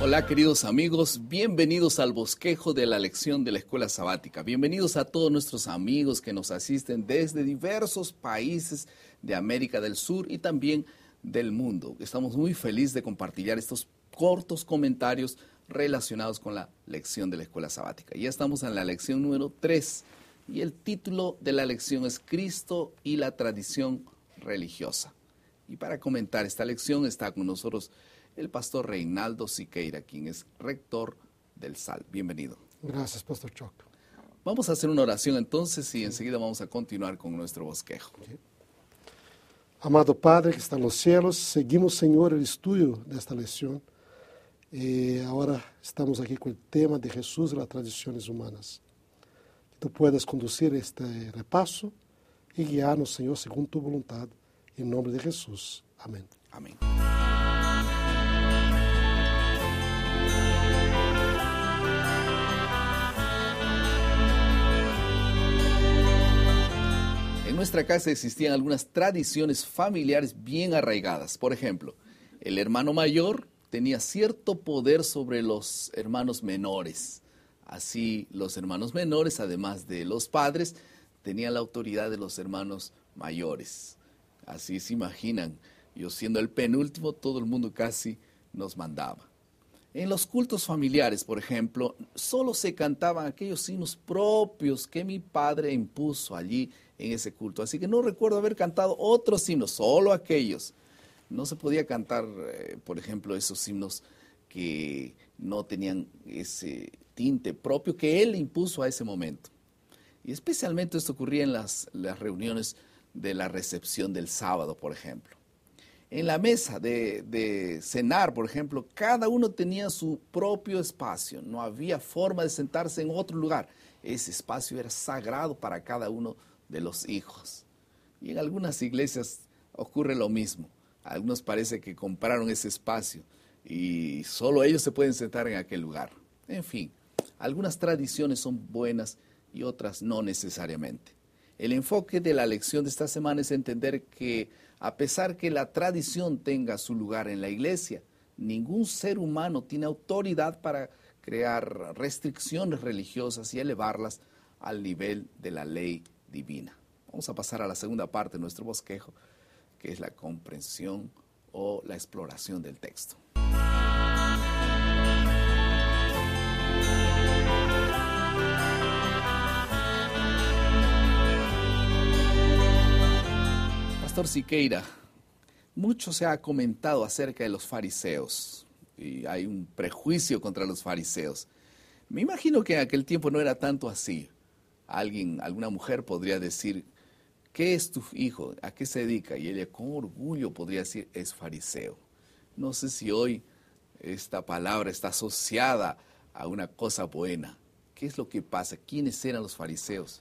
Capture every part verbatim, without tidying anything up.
Hola queridos amigos, bienvenidos al bosquejo de la lección de la escuela sabática. Bienvenidos a todos nuestros amigos que nos asisten desde diversos países de América del Sur y también del mundo. Estamos muy felices de compartir estos cortos comentarios relacionados con la lección de la escuela sabática. Ya estamos en la lección número tres y el título de la lección es Cristo y la tradición religiosa. Y para comentar esta lección está con nosotros el pastor Reinaldo Siqueira, quien es rector del S A L. Bienvenido. Gracias, pastor Choc. Vamos a hacer una oración entonces y enseguida vamos a continuar con nuestro bosquejo. Okay. Amado Padre que está en los cielos, seguimos, Señor, el estudio de esta lección. Y ahora estamos aquí con el tema de Jesús y las tradiciones humanas. Que tú puedas conducir este repaso y guiarnos, Señor, según tu voluntad. En nombre de Jesús. Amén. Amén. En nuestra casa existían algunas tradiciones familiares bien arraigadas. Por ejemplo, el hermano mayor tenía cierto poder sobre los hermanos menores. Así, los hermanos menores, además de los padres, tenían la autoridad de los hermanos mayores. Así se imaginan, yo siendo el penúltimo, todo el mundo casi nos mandaba. En los cultos familiares, por ejemplo, solo se cantaban aquellos himnos propios que mi padre impuso allí en ese culto. Así que no recuerdo haber cantado otros himnos, solo aquellos. No se podía cantar, eh, por ejemplo, esos himnos que no tenían ese tinte propio que él impuso a ese momento. Y especialmente esto ocurría en las, las reuniones de la recepción del sábado, por ejemplo. En la mesa de, de cenar, por ejemplo, cada uno tenía su propio espacio. No había forma de sentarse en otro lugar. Ese espacio era sagrado para cada uno de los hijos. Y en algunas iglesias ocurre lo mismo. A algunos parece que compraron ese espacio y solo ellos se pueden sentar en aquel lugar. En fin, algunas tradiciones son buenas y otras no necesariamente. El enfoque de la lección de esta semana es entender que a pesar que la tradición tenga su lugar en la iglesia, ningún ser humano tiene autoridad para crear restricciones religiosas y elevarlas al nivel de la ley divina. Vamos a pasar a la segunda parte de nuestro bosquejo, que es la comprensión o la exploración del texto. Pastor Siqueira, mucho se ha comentado acerca de los fariseos y hay un prejuicio contra los fariseos. Me imagino que en aquel tiempo no era tanto así. Alguien, alguna mujer podría decir, ¿qué es tu hijo? ¿A qué se dedica? Y ella con orgullo podría decir, es fariseo. No sé si hoy esta palabra está asociada a una cosa buena. ¿Qué es lo que pasa? ¿Quiénes eran los fariseos?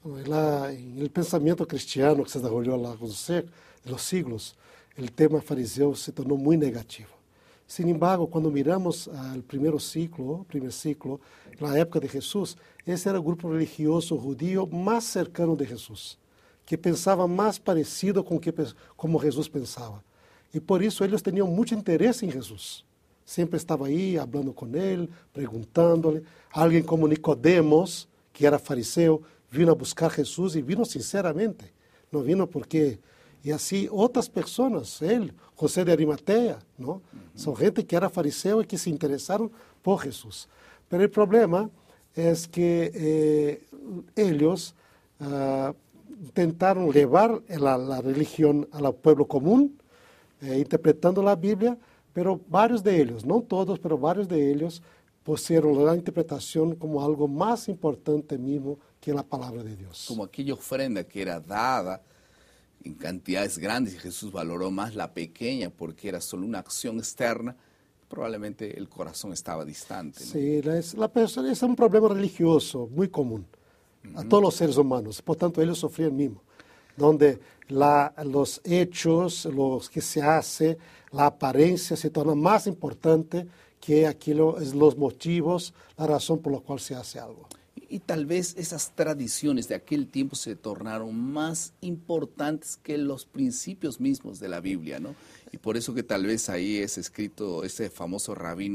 La, en el pensamiento cristiano que se desarrolló a lo largo de los siglos, el tema fariseo se tornó muy negativo. Sin embargo, cuando miramos al primer ciclo, primer ciclo, en la época de Jesús, ese era el grupo religioso judío más cercano de Jesús, que pensaba más parecido con que, como Jesús pensaba. Y por eso ellos tenían mucho interés en Jesús. Siempre estaba ahí hablando con él, preguntándole. Alguien como Nicodemos, que era fariseo, vino a buscar a Jesús y vino sinceramente. No vino porque... Y así otras personas, él, José de Arimatea, ¿no? Uh-huh. Son gente que era fariseo y que se interesaron por Jesús. Pero el problema es que eh, ellos uh, intentaron llevar la, la religión al pueblo común, eh, interpretando la Biblia, pero varios de ellos, no todos, pero varios de ellos, pusieron la interpretación como algo más importante mismo que la palabra de Dios. Como aquella ofrenda que era dada en cantidades grandes y Jesús valoró más la pequeña porque era solo una acción externa, probablemente el corazón estaba distante, ¿no? Sí, es, la persona, es un problema religioso muy común uh-huh. a todos los seres humanos, por tanto ellos sufrían mismo, donde la, los hechos, los que se hace, la apariencia se torna más importante que aquello, es los motivos, la razón por la cual se hace algo. Y tal vez esas tradiciones de aquel tiempo se tornaron más importantes que los principios mismos de la Biblia, ¿no? Y por eso que tal vez ahí es escrito ese famoso rabino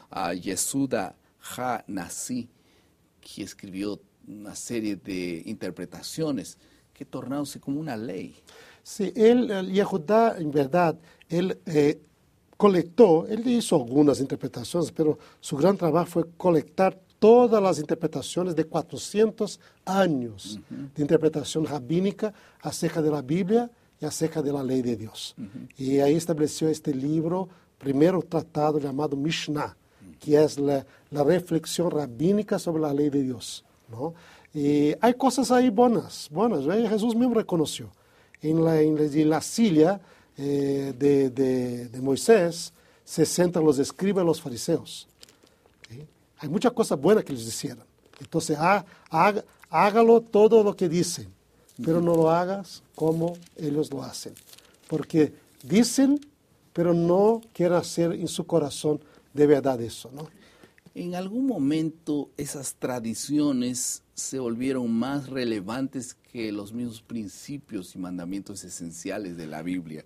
a Yesuda Ha-Nasi, que escribió una serie de interpretaciones que tornándose como una ley. Sí, él, el Yehudá, en verdad, él eh, colectó, él hizo algunas interpretaciones, pero su gran trabajo fue colectar todas las interpretaciones de cuatrocientos años uh-huh. de interpretación rabínica acerca de la Biblia y acerca de la ley de Dios. Uh-huh. Y ahí estableció este libro, primero tratado llamado Mishnah, uh-huh. que es la, la reflexión rabínica sobre la ley de Dios, ¿no? Y hay cosas ahí buenas, buenas, ¿eh? Jesús mismo reconoció. En la, en la, en la silla eh, de, de, de Moisés se sentan los escribas y los fariseos. ¿Sí? Hay muchas cosas buenas que ellos hicieron. Entonces, ha, haga, hágalo todo lo que dicen, pero no lo hagas como ellos lo hacen. Porque dicen, pero no quieren hacer en su corazón de verdad eso, ¿no? En algún momento esas tradiciones se volvieron más relevantes que los mismos principios y mandamientos esenciales de la Biblia.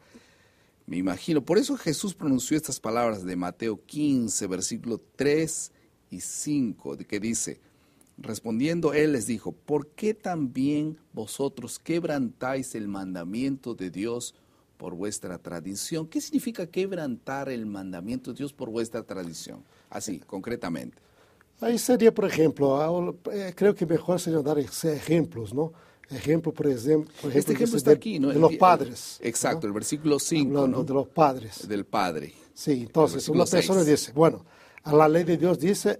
Me imagino. Por eso Jesús pronunció estas palabras de Mateo quince, versículos tres y cinco, de que dice, respondiendo él les dijo, ¿por qué también vosotros quebrantáis el mandamiento de Dios por vuestra tradición? ¿Qué significa quebrantar el mandamiento de Dios por vuestra tradición? Así, concretamente. Ahí sería, por ejemplo, creo que mejor sería dar ejemplos, ¿no? Ejemplo, por ejemplo, por ejemplo este ejemplo está de, aquí, ¿no? de los padres. El, exacto, ¿no? El versículo cinco, hablando ¿no? de los padres. Del padre. Sí, entonces una persona dice, bueno, a la ley de Dios dice,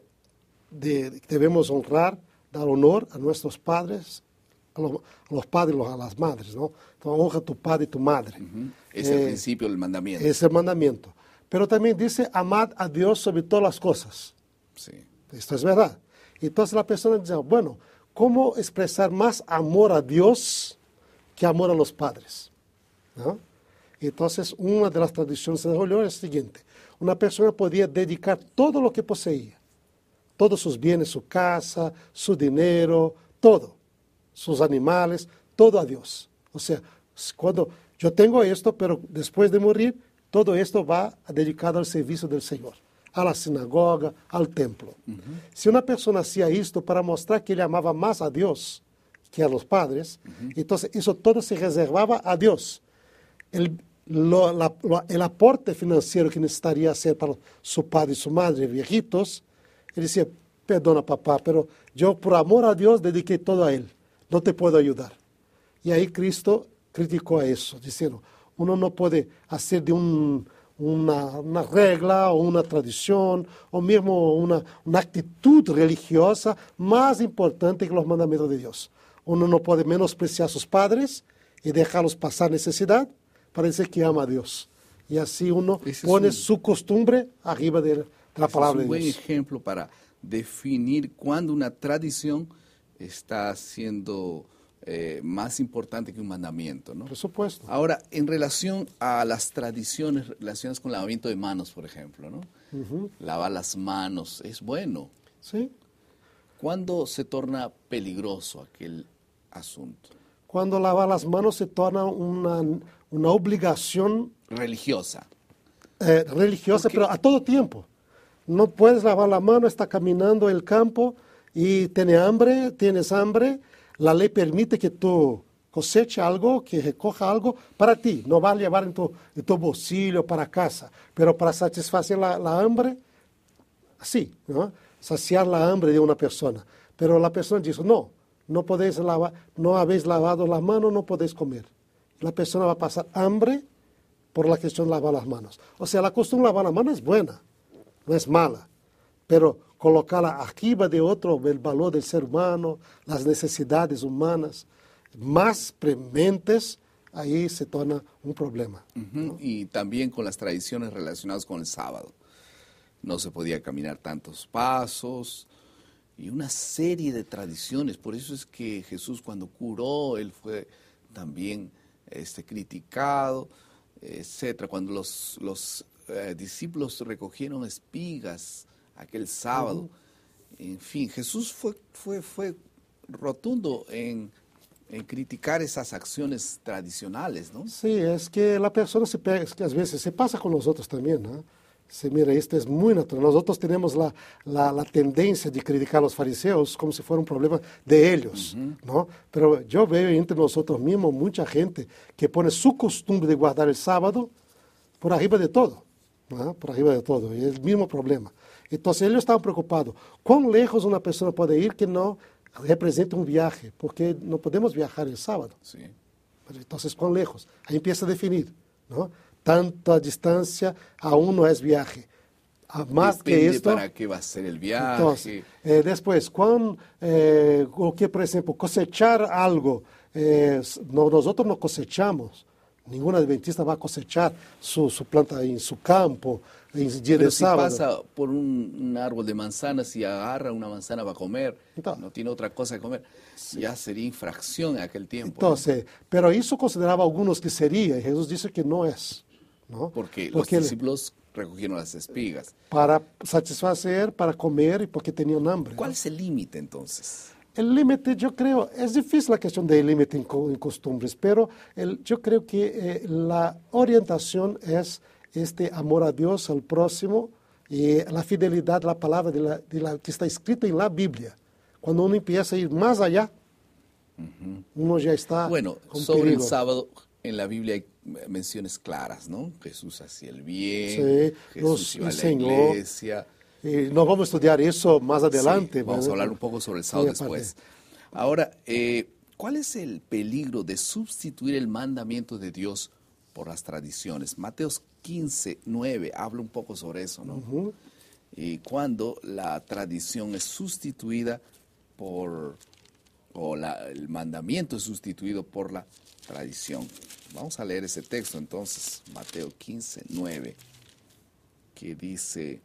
de, debemos honrar, dar honor a nuestros padres, a los, a los padres y a las madres, ¿no? Entonces, honra a tu padre y tu madre. Uh-huh. Es eh, el principio del mandamiento. Es el mandamiento. Pero también dice, amad a Dios sobre todas las cosas. Sí. Esto es verdad. Entonces la persona dice, bueno, ¿cómo expresar más amor a Dios que amor a los padres? ¿No? Entonces, una de las tradiciones de Julio es la siguiente. Una persona podía dedicar todo lo que poseía, todos sus bienes, su casa, su dinero, todo, sus animales, todo a Dios. O sea, cuando yo tengo esto, pero después de morir, todo esto va dedicado al servicio del Señor, a la sinagoga, al templo. Uh-huh. Si una persona hacía esto para mostrar que él amaba más a Dios que a los padres, uh-huh. entonces eso todo se reservaba a Dios. El, lo, la, lo, el aporte financiero que necesitaría hacer para su padre y su madre viejitos, él decía, perdona papá, pero yo por amor a Dios dediqué todo a él, no te puedo ayudar. Y ahí Cristo criticó a eso, diciendo, uno no puede hacer de un, una, una regla o una tradición o mismo una, una actitud religiosa más importante que los mandamientos de Dios. Uno no puede menospreciar a sus padres y dejarlos pasar necesidad para decir que ama a Dios. Y así uno Ese pone un, su costumbre arriba de, de la palabra de Dios. Es un buen ejemplo para definir cuándo una tradición está siendo eh, más importante que un mandamiento, ¿no? Por supuesto. Ahora, en relación a las tradiciones relacionadas con lavamiento de manos, por ejemplo, ¿no? Uh-huh. Lavar las manos es bueno. Sí. ¿Cuándo se torna peligroso aquel asunto? Cuando lavar las manos se torna una, una obligación religiosa. Eh, religiosa, pero a todo tiempo. No puedes lavar la mano, está caminando en el campo y tiene hambre, tienes hambre. La ley permite que tú coseche algo, que recoja algo para ti. No va a llevar en tu, en tu bolsillo para casa, pero para satisfacer la, la hambre, sí, ¿no? Saciar la hambre de una persona. Pero la persona dice, no, no podéis lavar, no habéis lavado la mano, no podéis comer. La persona va a pasar hambre por la cuestión de lavar las manos. O sea, la costumbre de lavar las manos es buena, no es mala, pero colocarla arriba de otro, el valor del ser humano, las necesidades humanas más prementes, ahí se torna un problema. Uh-huh. ¿No? Y también con las tradiciones relacionadas con el sábado. No se podía caminar tantos pasos y una serie de tradiciones. Por eso es que Jesús cuando curó, él fue también este, criticado, etcétera. Cuando los, los eh, discípulos recogieron espigas aquel sábado. Uh-huh. En fin, Jesús fue, fue, fue rotundo en, en criticar esas acciones tradicionales, ¿no? Sí, es que la persona se pega, es que a veces se pasa con nosotros también, ¿no? Sí, mira, esto es muy natural. Nosotros tenemos la, la, la tendencia de criticar a los fariseos como si fuera un problema de ellos, uh-huh. ¿no? Pero yo veo entre nosotros mismos mucha gente que pone su costumbre de guardar el sábado por arriba de todo, ¿no? Por arriba de todo, y es el mismo problema. Entonces ellos estaban preocupados. ¿Cuán lejos una persona puede ir que no represente un viaje? Porque no podemos viajar el sábado. Sí. Pero entonces, ¿cuán lejos? Ahí empieza a definir, ¿no? Tanta distancia aún no es viaje. A más Depende que esto, para qué va a ser el viaje. Entonces, eh, después, cuando, eh, o que, por ejemplo, cosechar algo, eh, no, nosotros no cosechamos. Ningún adventista va a cosechar su, su planta en su campo, en día Pero de si sábado. pasa por un, un árbol de manzanas y agarra una manzana va a comer, Entonces, no tiene otra cosa que comer, sí. Ya sería infracción en aquel tiempo. Entonces, ¿no? Pero eso consideraba algunos que sería, y Jesús dice que no es. ¿No? Porque, porque los discípulos recogieron las espigas. Para satisfacer, para comer y porque tenían hambre. ¿Cuál ¿no? es el límite entonces? El límite, yo creo, es difícil la cuestión del límite en, en costumbres, pero el, yo creo que eh, la orientación es este amor a Dios, al próximo, y la fidelidad a la palabra de la, de la, que está escrita en la Biblia. Cuando uno empieza a ir más allá, uh-huh. uno ya está Bueno, con sobre peligro. El sábado, en la Biblia hay menciones claras, ¿no? Jesús hacía el bien, sí, Jesús nos iba enseñó, a la iglesia. Y nos vamos a estudiar eso más adelante. Sí, vamos ¿verdad? a hablar un poco sobre el sábado sí, después. Ahora, eh, ¿cuál es el peligro de sustituir el mandamiento de Dios por las tradiciones? Mateos quince, nueve habla un poco sobre eso, ¿no? Uh-huh. Y cuando la tradición es sustituida por, o la, el mandamiento es sustituido por la tradición. Vamos a leer ese texto entonces, Mateo quince, nueve, que dice: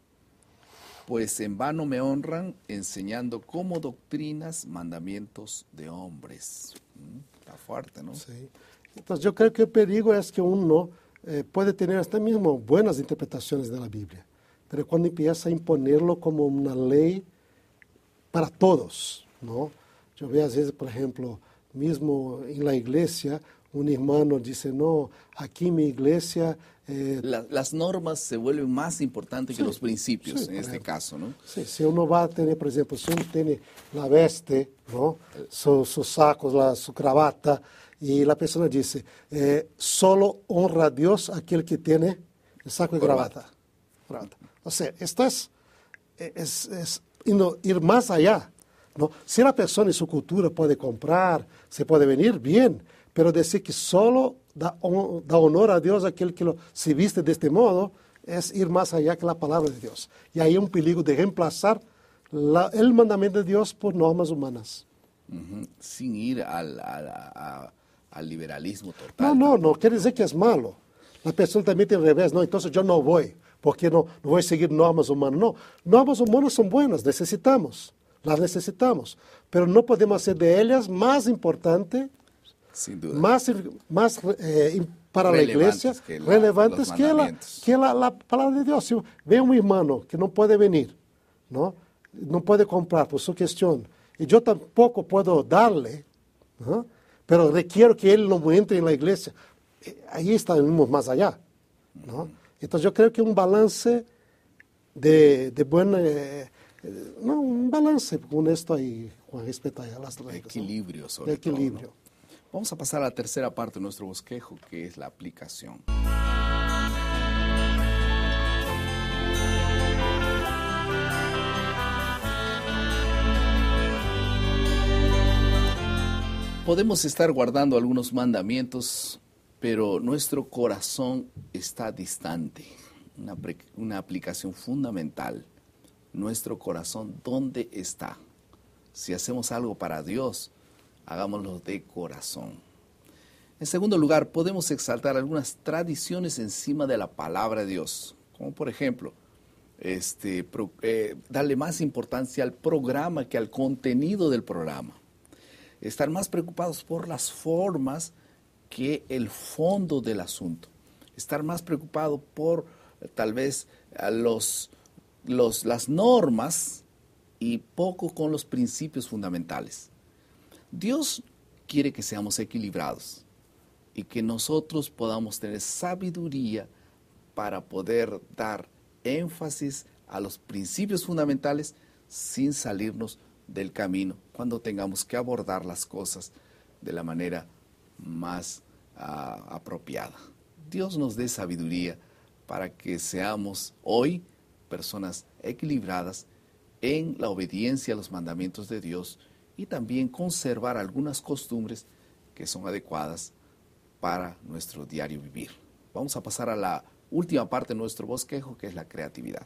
pues en vano me honran enseñando como doctrinas mandamientos de hombres. ¿Mm? Está fuerte, ¿no? Sí. Entonces yo creo que el peligro es que uno eh, puede tener hasta mismo buenas interpretaciones de la Biblia, pero cuando empieza a imponerlo como una ley para todos, ¿no? Yo veo a veces, por ejemplo, mismo en la iglesia, un hermano dice, no, aquí en mi iglesia... Eh, la, las normas se vuelven más importantes sí, que los principios, sí, en este ejemplo. caso, ¿no? Sí, si uno va a tener, por ejemplo, si uno tiene la veste, ¿no? Sus su sacos, la, su cravata, y la persona dice, eh, solo honra a Dios aquel que tiene el saco y gravata. gravata. O sea, esto es, es, es ir más allá, ¿no? Si la persona y su cultura puede comprar, se puede venir, bien, pero decir que solo da, on, da honor a Dios aquel que lo, se viste de este modo, es ir más allá que la palabra de Dios. Y hay un peligro de reemplazar la, el mandamiento de Dios por normas humanas. Uh-huh. Sin ir al, al, a, al liberalismo total. No, no, no quiere decir que es malo. La persona también tiene al revés, no, entonces yo no voy, porque no, no voy a seguir normas humanas. No, normas humanas son buenas, necesitamos, las necesitamos, pero no podemos hacer de ellas más importante, sin duda, más, más eh, para la iglesia, que la, relevantes que, la, que la, la palabra de Dios. Si ve un hermano que no puede venir, ¿no? No puede comprar por su cuestión, y yo tampoco puedo darle, ¿no? Pero requiero que él no entre en la iglesia. Ahí estamos más allá, ¿no? Entonces yo creo que un balance de, de buen, eh, no, un balance con esto y con respecto a las reglas. Equilibrio, ¿no? sobre de equilibrio. todo, ¿no? Vamos a pasar a la tercera parte de nuestro bosquejo, que es la aplicación. Podemos estar guardando algunos mandamientos, pero nuestro corazón está distante. Una, una aplicación fundamental. Nuestro corazón, ¿dónde está? Si hacemos algo para Dios, hagámoslo de corazón. En segundo lugar, podemos exaltar algunas tradiciones encima de la palabra de Dios. Como por ejemplo, este, pro, eh, darle más importancia al programa que al contenido del programa. Estar más preocupados por las formas que el fondo del asunto. Estar más preocupado por tal vez los, los, las normas y poco con los principios fundamentales. Dios quiere que seamos equilibrados y que nosotros podamos tener sabiduría para poder dar énfasis a los principios fundamentales sin salirnos del camino cuando tengamos que abordar las cosas de la manera más uh, apropiada. Dios nos dé sabiduría para que seamos hoy personas equilibradas en la obediencia a los mandamientos de Dios y también conservar algunas costumbres que son adecuadas para nuestro diario vivir. Vamos a pasar a la última parte de nuestro bosquejo, que es la creatividad.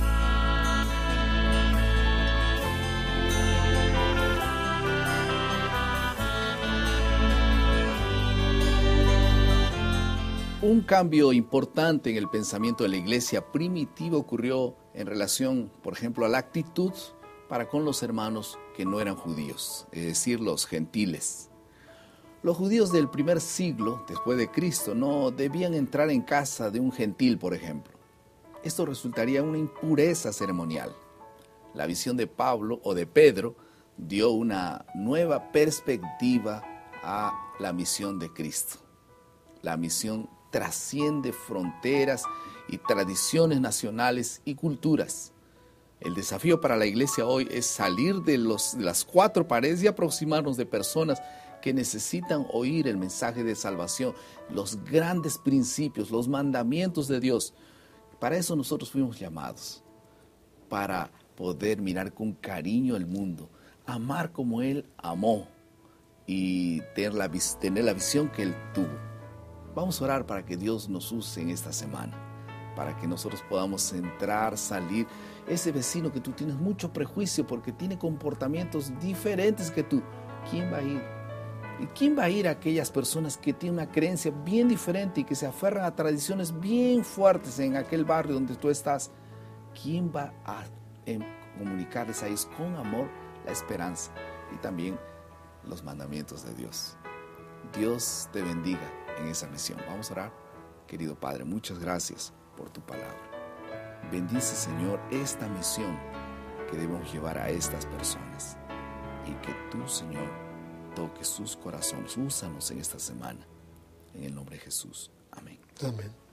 Un cambio importante en el pensamiento de la iglesia primitiva ocurrió en relación, por ejemplo, a la actitud para con los hermanos que no eran judíos, es decir, los gentiles. Los judíos del primer siglo después de Cristo no debían entrar en casa de un gentil, por ejemplo. Esto resultaría una impureza ceremonial. La visión de Pablo o de Pedro dio una nueva perspectiva a la misión de Cristo. La misión trasciende fronteras y tradiciones nacionales y culturas. El desafío para la iglesia hoy es salir de, los, de las cuatro paredes y aproximarnos de personas que necesitan oír el mensaje de salvación, los grandes principios, los mandamientos de Dios. Para eso nosotros fuimos llamados, para poder mirar con cariño el mundo, amar como Él amó y tener la, tener la visión que Él tuvo. Vamos a orar para que Dios nos use en esta semana, para que nosotros podamos entrar, salir. Ese vecino que tú tienes mucho prejuicio porque tiene comportamientos diferentes que tú, ¿quién va a ir? ¿Y quién va a ir a aquellas personas que tienen una creencia bien diferente y que se aferran a tradiciones bien fuertes en aquel barrio donde tú estás? ¿Quién va a comunicarles a ellos con amor la esperanza y también los mandamientos de Dios? Dios te bendiga en esa misión. Vamos a orar. Querido Padre, muchas gracias por tu palabra. Bendice, Señor, esta misión que debemos llevar a estas personas y que tú, Señor, toques sus corazones. Úsanos en esta semana. En el nombre de Jesús. Amén. Amén.